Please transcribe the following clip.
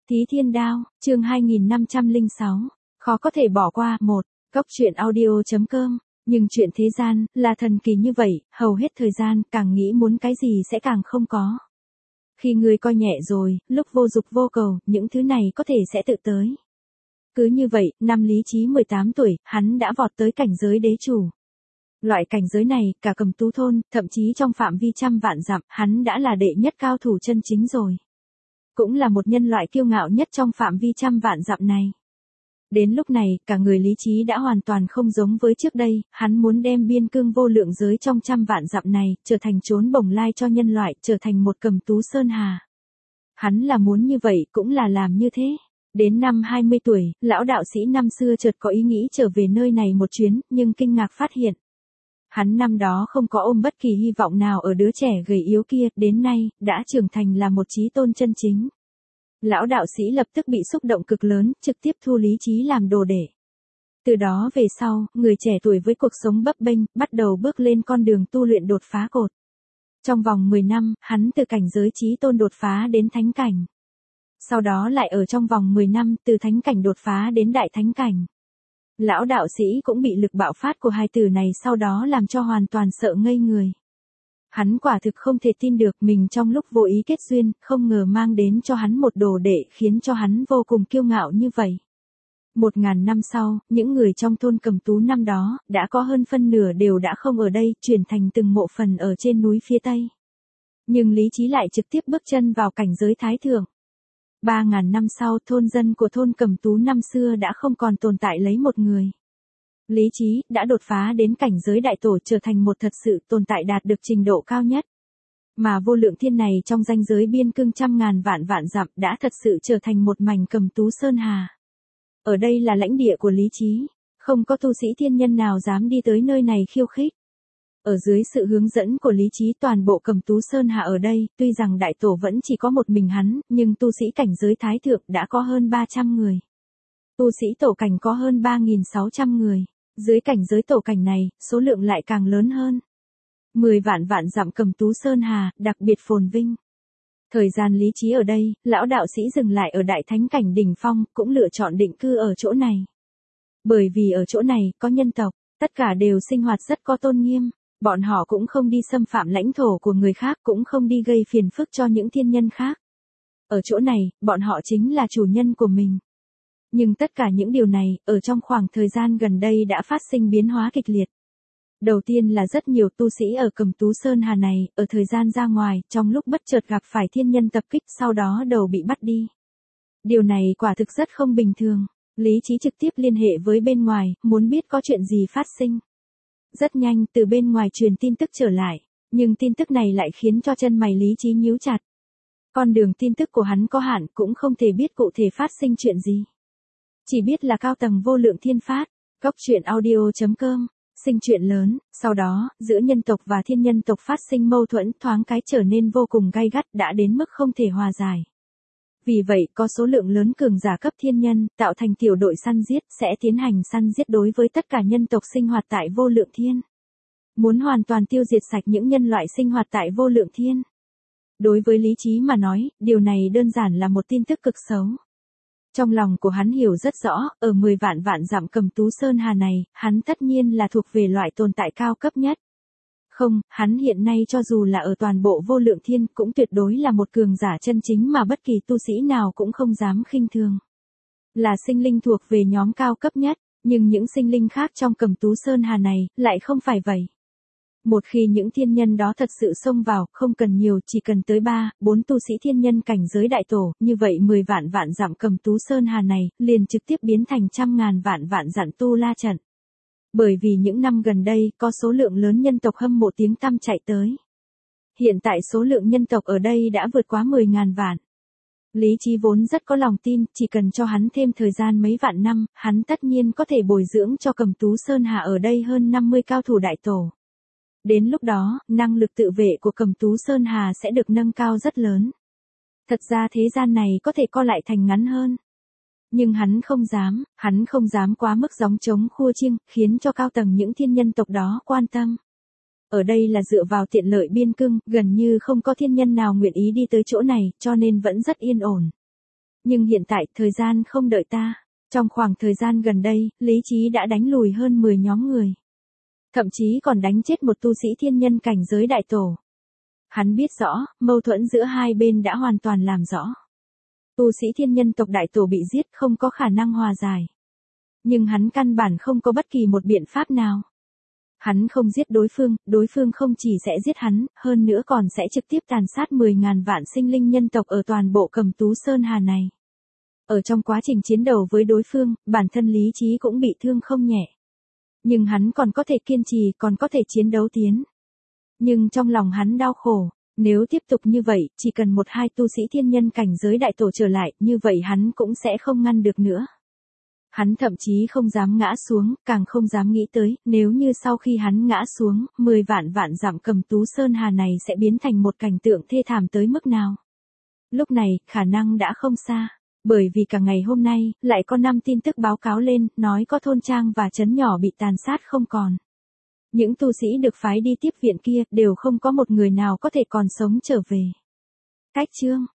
Thí Thiên Đao, chương 2506, khó có thể bỏ qua. Một, Cốc truyện audio.com, nhưng chuyện thế gian, là thần kỳ như vậy, hầu hết thời gian, càng nghĩ muốn cái gì sẽ càng không có. Khi người coi nhẹ rồi, lúc vô dục vô cầu, những thứ này có thể sẽ tự tới. Cứ như vậy, năm Lý Trí 18 tuổi, hắn đã vọt tới cảnh giới đế chủ. Loại cảnh giới này, cả Cầm Tú thôn, thậm chí trong phạm vi trăm vạn dặm, hắn đã là đệ nhất cao thủ chân chính rồi. Cũng là một nhân loại kiêu ngạo nhất trong phạm vi trăm vạn dặm này. Đến lúc này, cả người Lý Trí đã hoàn toàn không giống với trước đây, hắn muốn đem biên cương vô lượng giới trong trăm vạn dặm này, trở thành chốn bồng lai cho nhân loại, trở thành một Cầm Tú Sơn Hà. Hắn là muốn như vậy, cũng là làm như thế. Đến năm 20 tuổi, lão đạo sĩ năm xưa chợt có ý nghĩ trở về nơi này một chuyến, nhưng kinh ngạc phát hiện. Hắn năm đó không có ôm bất kỳ hy vọng nào ở đứa trẻ gầy yếu kia, đến nay, đã trưởng thành là một chí tôn chân chính. Lão đạo sĩ lập tức bị xúc động cực lớn, trực tiếp thu Lý Trí làm đồ đệ. Từ đó về sau, người trẻ tuổi với cuộc sống bấp bênh, bắt đầu bước lên con đường tu luyện đột phá cột. Trong vòng 10 năm, hắn từ cảnh giới chí tôn đột phá đến thánh cảnh. Sau đó lại ở trong vòng 10 năm, từ thánh cảnh đột phá đến đại thánh cảnh. Lão đạo sĩ cũng bị lực bạo phát của hai từ này sau đó làm cho hoàn toàn sợ ngây người. Hắn quả thực không thể tin được mình trong lúc vô ý kết duyên, không ngờ mang đến cho hắn một đồ đệ khiến cho hắn vô cùng kiêu ngạo như vậy. 1000 năm sau, những người trong thôn Cầm Tú năm đó, đã có hơn phân nửa đều đã không ở đây, chuyển thành từng mộ phần ở trên núi phía Tây. Nhưng Lý Trí lại trực tiếp bước chân vào cảnh giới thái thượng. 3000 năm sau, thôn dân của thôn Cầm Tú năm xưa đã không còn tồn tại lấy một người. Lý Trí đã đột phá đến cảnh giới đại tổ, trở thành một thật sự tồn tại đạt được trình độ cao nhất. Mà vô lượng thiên này trong ranh giới biên cương trăm ngàn vạn vạn dặm đã thật sự trở thành một mảnh Cầm Tú Sơn Hà. Ở đây là lãnh địa của Lý Trí, không có tu sĩ thiên nhân nào dám đi tới nơi này khiêu khích. Ở dưới sự hướng dẫn của Lý Trí, toàn bộ Cầm Tú Sơn Hà ở đây, tuy rằng đại tổ vẫn chỉ có một mình hắn, nhưng tu sĩ cảnh giới thái thượng đã có hơn 300 người. Tu sĩ tổ cảnh có hơn 3600 người. Dưới cảnh giới tổ cảnh này, số lượng lại càng lớn hơn. 10 vạn vạn dặm Cầm Tú Sơn Hà, đặc biệt phồn vinh. Thời gian Lý Trí ở đây, lão đạo sĩ dừng lại ở đại thánh cảnh đỉnh phong, cũng lựa chọn định cư ở chỗ này. Bởi vì ở chỗ này, có nhân tộc, tất cả đều sinh hoạt rất có tôn nghiêm. Bọn họ cũng không đi xâm phạm lãnh thổ của người khác, cũng không đi gây phiền phức cho những thiên nhân khác. Ở chỗ này, bọn họ chính là chủ nhân của mình. Nhưng tất cả những điều này, ở trong khoảng thời gian gần đây đã phát sinh biến hóa kịch liệt. Đầu tiên là rất nhiều tu sĩ ở Cầm Tú Sơn Hà này, ở thời gian ra ngoài, trong lúc bất chợt gặp phải thiên nhân tập kích, sau đó đầu bị bắt đi. Điều này quả thực rất không bình thường. Lý Trí trực tiếp liên hệ với bên ngoài, muốn biết có chuyện gì phát sinh. Rất nhanh, từ bên ngoài truyền tin tức trở lại, nhưng tin tức này lại khiến cho chân mày Lý Trí nhíu chặt. Con đường tin tức của hắn có hạn, cũng không thể biết cụ thể phát sinh chuyện gì. Chỉ biết là cao tầng vô lượng thiên phát, Cốc truyện audio.com, sinh chuyện lớn, sau đó, giữa nhân tộc và thiên nhân tộc phát sinh mâu thuẫn, thoáng cái trở nên vô cùng gay gắt, đã đến mức không thể hòa giải. Vì vậy, có số lượng lớn cường giả cấp thiên nhân, tạo thành tiểu đội săn giết, sẽ tiến hành săn giết đối với tất cả nhân tộc sinh hoạt tại vô lượng thiên. Muốn hoàn toàn tiêu diệt sạch những nhân loại sinh hoạt tại vô lượng thiên. Đối với Lý Trí mà nói, điều này đơn giản là một tin tức cực xấu. Trong lòng của hắn hiểu rất rõ, ở 10 vạn vạn dặm Cầm Tú Sơn Hà này, hắn tất nhiên là thuộc về loại tồn tại cao cấp nhất. Không, hắn hiện nay cho dù là ở toàn bộ vô lượng thiên, cũng tuyệt đối là một cường giả chân chính mà bất kỳ tu sĩ nào cũng không dám khinh thường. Là sinh linh thuộc về nhóm cao cấp nhất, nhưng những sinh linh khác trong Cầm Tú Sơn Hà này, lại không phải vậy. Một khi những thiên nhân đó thật sự xông vào, không cần nhiều, chỉ cần tới 3-4 tu sĩ thiên nhân cảnh giới đại tổ, như vậy 10 vạn vạn dặm Cầm Tú Sơn Hà này, liền trực tiếp biến thành trăm ngàn vạn vạn dặm tu la trận. Bởi vì những năm gần đây, có số lượng lớn nhân tộc hâm mộ tiếng tăm chạy tới. Hiện tại số lượng nhân tộc ở đây đã vượt quá 10.000 vạn. Lý Trí vốn rất có lòng tin, chỉ cần cho hắn thêm thời gian mấy vạn năm, hắn tất nhiên có thể bồi dưỡng cho Cầm Tú Sơn Hà ở đây hơn 50 cao thủ đại tổ. Đến lúc đó, năng lực tự vệ của Cầm Tú Sơn Hà sẽ được nâng cao rất lớn. Thật ra thế gian này có thể co lại thành ngắn hơn. Nhưng hắn không dám quá mức gióng trống khua chiêng, khiến cho cao tầng những thiên nhân tộc đó quan tâm. Ở đây là dựa vào tiện lợi biên cương, gần như không có thiên nhân nào nguyện ý đi tới chỗ này, cho nên vẫn rất yên ổn. Nhưng hiện tại, thời gian không đợi ta. Trong khoảng thời gian gần đây, lý trí đã đánh lùi hơn 10 nhóm người. Thậm chí còn đánh chết một tu sĩ thiên nhân cảnh giới đại tổ. Hắn biết rõ, mâu thuẫn giữa hai bên đã hoàn toàn làm rõ. Tu sĩ thiên nhân tộc đại tổ bị giết không có khả năng hòa giải. Nhưng hắn căn bản không có bất kỳ một biện pháp nào. Hắn không giết đối phương không chỉ sẽ giết hắn, hơn nữa còn sẽ trực tiếp tàn sát 10.000 vạn sinh linh nhân tộc ở toàn bộ Cầm Tú Sơn Hà này. Ở trong quá trình chiến đấu với đối phương, bản thân lý trí cũng bị thương không nhẹ. Nhưng hắn còn có thể kiên trì, còn có thể chiến đấu tiến. Nhưng trong lòng hắn đau khổ, nếu tiếp tục như vậy, chỉ cần 1-2 tu sĩ thiên nhân cảnh giới đại tổ trở lại, như vậy hắn cũng sẽ không ngăn được nữa. Hắn thậm chí không dám ngã xuống, càng không dám nghĩ tới, nếu như sau khi hắn ngã xuống, 10 vạn dặm Cầm Tú Sơn Hà này sẽ biến thành một cảnh tượng thê thảm tới mức nào. Lúc này, khả năng đã không xa. Bởi vì cả ngày hôm nay, lại có 5 tin tức báo cáo lên, nói có thôn trang và trấn nhỏ bị tàn sát không còn. Những tu sĩ được phái đi tiếp viện kia, đều không có một người nào có thể còn sống trở về. Cách chương